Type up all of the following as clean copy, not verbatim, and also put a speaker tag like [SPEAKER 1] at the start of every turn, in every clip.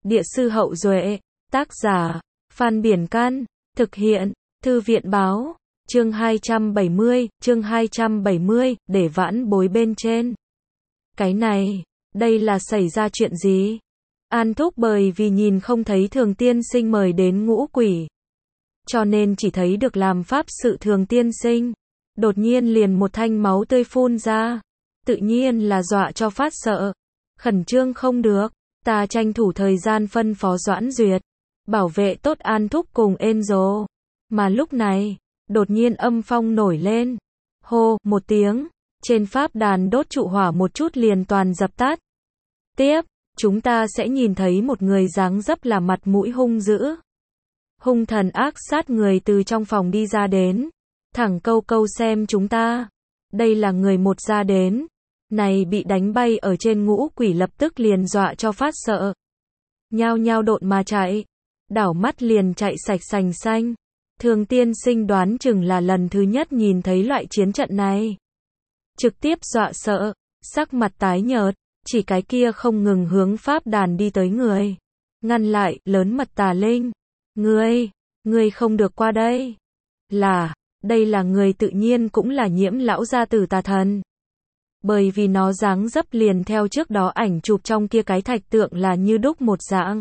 [SPEAKER 1] Địa sư Hậu Duệ, tác giả, Phan Biển Can, thực hiện, Thư viện báo, chương 270, để vãn bối bên trên. Cái này, đây là xảy ra chuyện gì? An Thúc bởi vì nhìn không thấy Thường Tiên Sinh mời đến ngũ quỷ, cho nên chỉ thấy được làm pháp sự Thường Tiên Sinh. Đột nhiên liền một thanh máu tươi phun ra, tự nhiên là dọa cho phát sợ. Khẩn trương không được, ta tranh thủ thời gian phân phó Doãn Duyệt, bảo vệ tốt An Thúc cùng Enzo. Mà lúc này, đột nhiên âm phong nổi lên. Hô, một tiếng, trên pháp đàn đốt trụ hỏa một chút liền toàn dập tắt. Tiếp, chúng ta sẽ nhìn thấy một người dáng dấp là mặt mũi hung dữ, hung thần ác sát người từ trong phòng đi ra đến. Thẳng câu câu xem chúng ta. Đây là người một ra đến. Này bị đánh bay ở trên ngũ quỷ lập tức liền dọa cho phát sợ. Nhao nhao độn mà chạy. Đảo mắt liền chạy sạch sành xanh. Thường Tiên Sinh đoán chừng là lần thứ nhất nhìn thấy loại chiến trận này. Trực tiếp dọa sợ. Sắc mặt tái nhợt. Chỉ cái kia không ngừng hướng pháp đàn đi tới người. Ngăn lại, lớn mật tà linh. Ngươi không được qua đây. Đây là người tự nhiên cũng là Nhiễm lão gia tử tà thần. Bởi vì nó dáng dấp liền theo trước đó ảnh chụp trong kia cái thạch tượng là như đúc một dạng.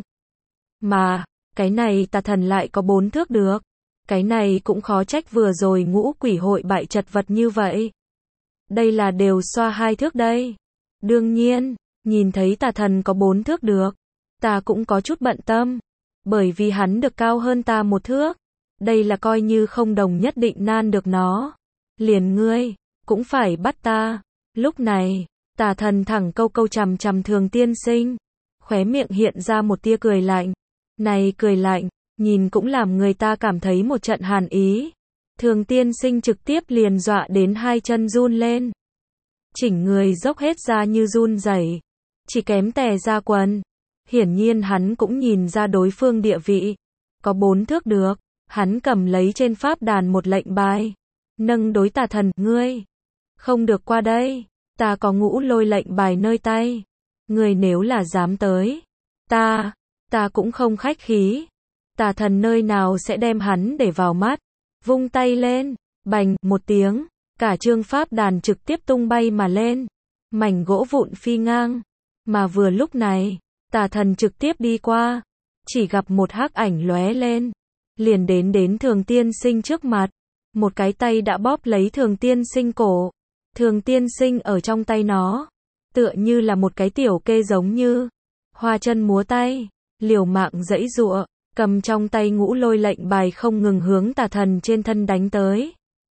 [SPEAKER 1] Mà, cái này tà thần lại có 4 thước được. Cái này cũng khó trách vừa rồi ngũ quỷ hội bại chật vật như vậy. Đây là đều xoa 2 thước đây. Đương nhiên, nhìn thấy tà thần có 4 thước được, ta cũng có chút bận tâm. Bởi vì hắn được cao hơn ta 1 thước. Đây là coi như không đồng nhất định nan được nó. Liền ngươi, cũng phải bắt ta. Lúc này, tà thần thẳng câu câu chằm chằm Thường Tiên Sinh. Khóe miệng hiện ra một tia cười lạnh. Này cười lạnh, nhìn cũng làm người ta cảm thấy một trận hàn ý. Thường Tiên Sinh trực tiếp liền dọa đến 2 chân run lên. Chỉnh người dốc hết ra như run rẩy, chỉ kém tè ra quần. Hiển nhiên hắn cũng nhìn ra đối phương địa vị. Có 4 thước được. Hắn cầm lấy trên pháp đàn một lệnh bài. Nâng đối tà thần, ngươi không được qua đây. Ta có ngũ lôi lệnh bài nơi tay. Ngươi nếu là dám tới, ta cũng không khách khí. Tà thần nơi nào sẽ đem hắn để vào mắt. Vung tay lên, bành, một tiếng. Cả chương pháp đàn trực tiếp tung bay mà lên. Mảnh gỗ vụn phi ngang. Mà vừa lúc này, tà thần trực tiếp đi qua. Chỉ gặp một hắc ảnh lóe lên. Liền đến Thường Tiên Sinh trước mặt. Một cái tay đã bóp lấy Thường Tiên Sinh cổ. Thường Tiên Sinh ở trong tay nó, tựa như là một cái tiểu kê giống như. Hoa chân múa tay, liều mạng giãy giụa, cầm trong tay ngũ lôi lệnh bài không ngừng hướng tà thần trên thân đánh tới.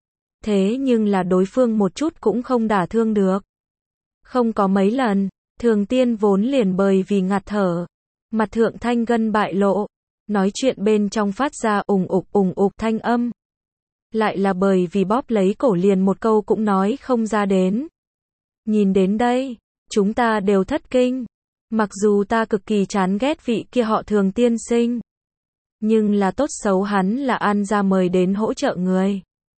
[SPEAKER 1] Thế nhưng là đối phương một chút cũng không đả thương được. Không có mấy lần, Thường Tiên vốn liền bởi vì ngạt thở. Mặt thượng thanh gân bại lộ. Nói chuyện bên trong phát ra ùng ục thanh âm. Lại là bởi vì bóp lấy cổ liền một câu cũng nói không ra đến. Nhìn đến đây, chúng ta đều thất kinh. Mặc dù ta cực kỳ chán ghét vị kia họ Thường Tiên Sinh, nhưng là tốt xấu hắn là An gia mời đến hỗ trợ người.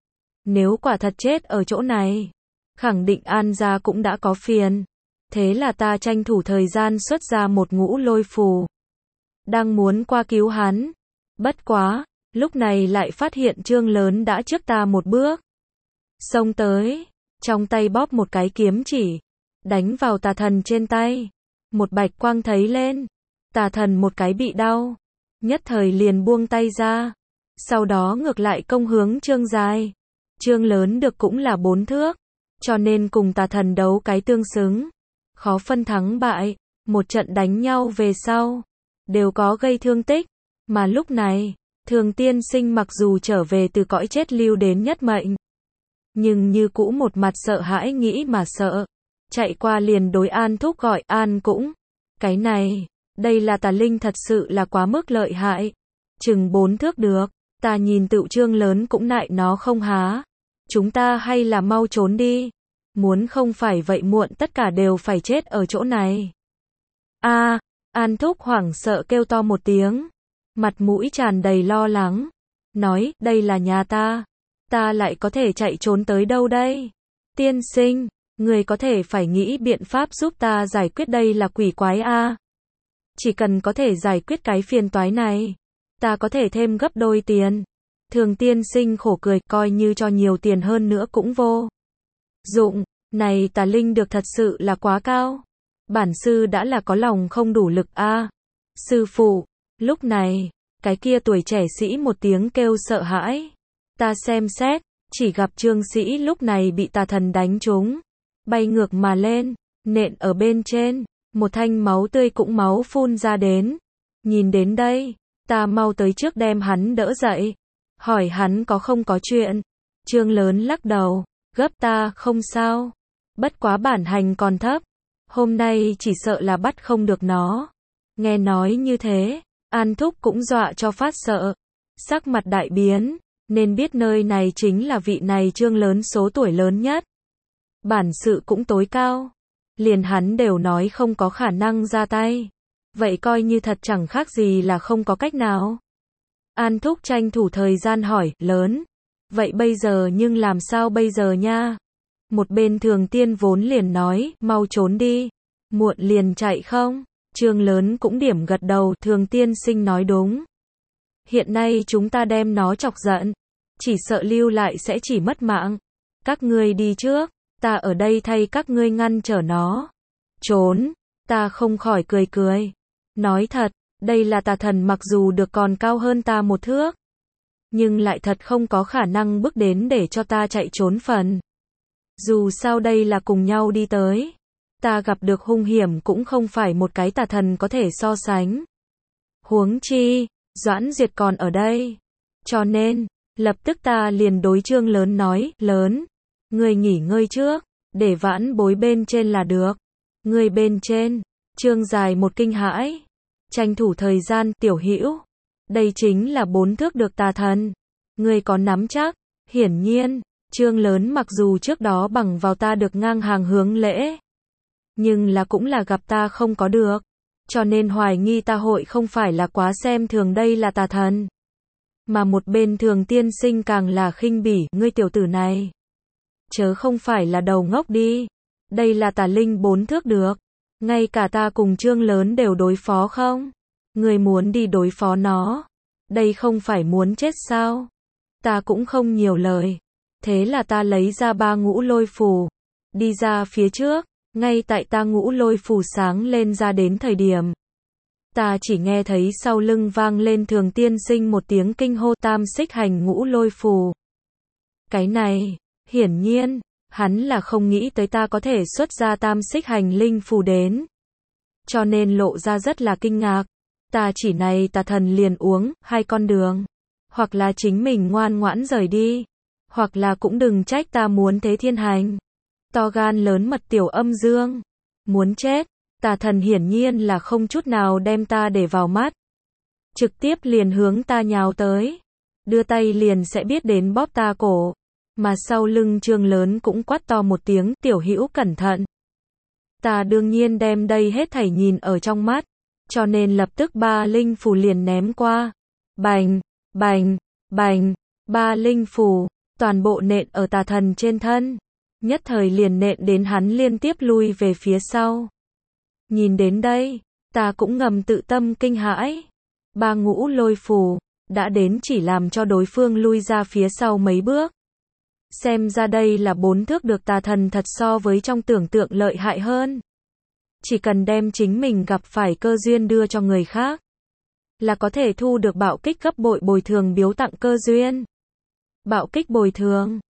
[SPEAKER 1] Nếu quả thật chết ở chỗ này, khẳng định An gia cũng đã có phiền. Thế là ta tranh thủ thời gian xuất ra một ngũ lôi phù. Đang muốn qua cứu hắn. Bất quá, lúc này lại phát hiện Trương Lớn đã trước ta một bước. Xông tới, trong tay bóp một cái kiếm chỉ, đánh vào tà thần trên tay. Một bạch quang thấy lên, tà thần một cái bị đau, nhất thời liền buông tay ra. Sau đó ngược lại công hướng Trương Dài. Trương Lớn được cũng là 4 thước, cho nên cùng tà thần đấu cái tương xứng. Khó phân thắng bại, một trận đánh nhau về sau, đều có gây thương tích. Mà lúc này, Thường Tiên Sinh mặc dù trở về từ cõi chết lưu đến nhất mệnh, nhưng như cũ một mặt sợ hãi nghĩ mà sợ. Chạy qua liền đối An Thúc gọi An cũng. Cái này, đây là tà linh thật sự là quá mức lợi hại. Chừng 4 thước được, ta nhìn tựu Trương Lớn cũng nại nó không há. Chúng ta hay là mau trốn đi. Muốn không phải vậy muộn tất cả đều phải chết ở chỗ này. An Thúc hoảng sợ kêu to một tiếng. Mặt mũi tràn đầy lo lắng. Nói, đây là nhà ta. Ta lại có thể chạy trốn tới đâu đây? Tiên sinh, người có thể phải nghĩ biện pháp giúp ta giải quyết đây là quỷ quái a. Chỉ cần có thể giải quyết cái phiền toái này, ta có thể thêm gấp đôi tiền. Thường tiên sinh khổ cười, coi như cho nhiều tiền hơn nữa cũng vô dụng. Này Tà Linh được thật sự là quá cao. Bản sư đã là có lòng không đủ lực a. Sư phụ, lúc này, cái kia tuổi trẻ sĩ một tiếng kêu sợ hãi. Ta xem xét, chỉ gặp Trương sĩ lúc này bị tà thần đánh trúng, bay ngược mà lên, nện ở bên trên, một thanh máu tươi cũng máu phun ra đến. Nhìn đến đây, ta mau tới trước đem hắn đỡ dậy, hỏi hắn có không có chuyện. Trương lớn lắc đầu, gấp ta không sao, bất quá bản hành còn thấp, hôm nay chỉ sợ là bắt không được nó. Nghe nói như thế, An Thúc cũng dọa cho phát sợ, sắc mặt đại biến, nên biết nơi này chính là vị này Trương lớn số tuổi lớn nhất. Bản sự cũng tối cao, liền hắn đều nói không có khả năng ra tay. Vậy coi như thật chẳng khác gì là không có cách nào. An Thúc tranh thủ thời gian hỏi, lớn, vậy bây giờ nhưng làm sao bây giờ nha? Một bên Thường Tiên vốn liền nói, mau trốn đi, muộn liền chạy không? Trương lớn cũng điểm gật đầu, Thường Tiên sinh nói đúng. Hiện nay chúng ta đem nó chọc giận, chỉ sợ lưu lại sẽ chỉ mất mạng. Các ngươi đi trước, ta ở đây thay các ngươi ngăn trở nó. Trốn, ta không khỏi cười cười. Nói thật, đây là tà thần mặc dù được còn cao hơn ta một thước, nhưng lại thật không có khả năng bước đến để cho ta chạy trốn phần. Dù sao đây là cùng nhau đi tới, ta gặp được hung hiểm cũng không phải một cái tà thần có thể so sánh. Huống chi, Doãn Duyệt còn ở đây. Cho nên, lập tức ta liền đối Trương lớn nói, lớn, ngươi nghỉ ngơi trước, để vãn bối bên trên là được. Ngươi bên trên, Trương dài một kinh hãi, tranh thủ thời gian, Tiểu Hữu, đây chính là 4 thước được tà thần. Ngươi có nắm chắc? Hiển nhiên, Trương lớn mặc dù trước đó bằng vào ta được ngang hàng hướng lễ, nhưng là cũng là gặp ta không có được, cho nên hoài nghi ta hội không phải là quá xem thường đây là tà thần. Mà một bên Thường tiên sinh càng là khinh bỉ, ngươi tiểu tử này, chớ không phải là đầu ngốc đi, đây là tà linh 4 thước được, ngay cả ta cùng Trương lớn đều đối phó không? Ngươi muốn đi đối phó nó, đây không phải muốn chết sao? Ta cũng không nhiều lời, thế là ta lấy ra 3 ngũ lôi phù, đi ra phía trước, ngay tại ta ngũ lôi phù sáng lên ra đến thời điểm, ta chỉ nghe thấy sau lưng vang lên Thường tiên sinh một tiếng kinh hô, tam xích hành ngũ lôi phù. Cái này, hiển nhiên, hắn là không nghĩ tới ta có thể xuất ra tam xích hành linh phù đến, cho nên lộ ra rất là kinh ngạc. Ta chỉ này tà thần liền uống 2 con đường, hoặc là chính mình ngoan ngoãn rời đi, hoặc là cũng đừng trách ta muốn thế thiên hành. To gan lớn mật tiểu âm dương, muốn chết. Tà thần hiển nhiên là không chút nào đem ta để vào mắt, trực tiếp liền hướng ta nhào tới, đưa tay liền sẽ biết đến bóp ta cổ, mà sau lưng Trương lớn cũng quát to một tiếng, Tiểu Hữu cẩn thận. Ta đương nhiên đem đây hết thảy nhìn ở trong mắt, cho nên lập tức 3 linh phù liền ném qua, bành, bành, bành, 3 linh phù, toàn bộ nện ở tà thần trên thân, nhất thời liền nện đến hắn liên tiếp lui về phía sau. Nhìn đến đây, ta cũng ngầm tự tâm kinh hãi. 3 ngũ lôi phù, đã đến chỉ làm cho đối phương lui ra phía sau mấy bước. Xem ra đây là 4 thước được tà thần thật so với trong tưởng tượng lợi hại hơn. Chỉ cần đem chính mình gặp phải cơ duyên đưa cho người khác, là có thể thu được bạo kích gấp bội bồi thường biếu tặng cơ duyên. Bạo kích bồi thường,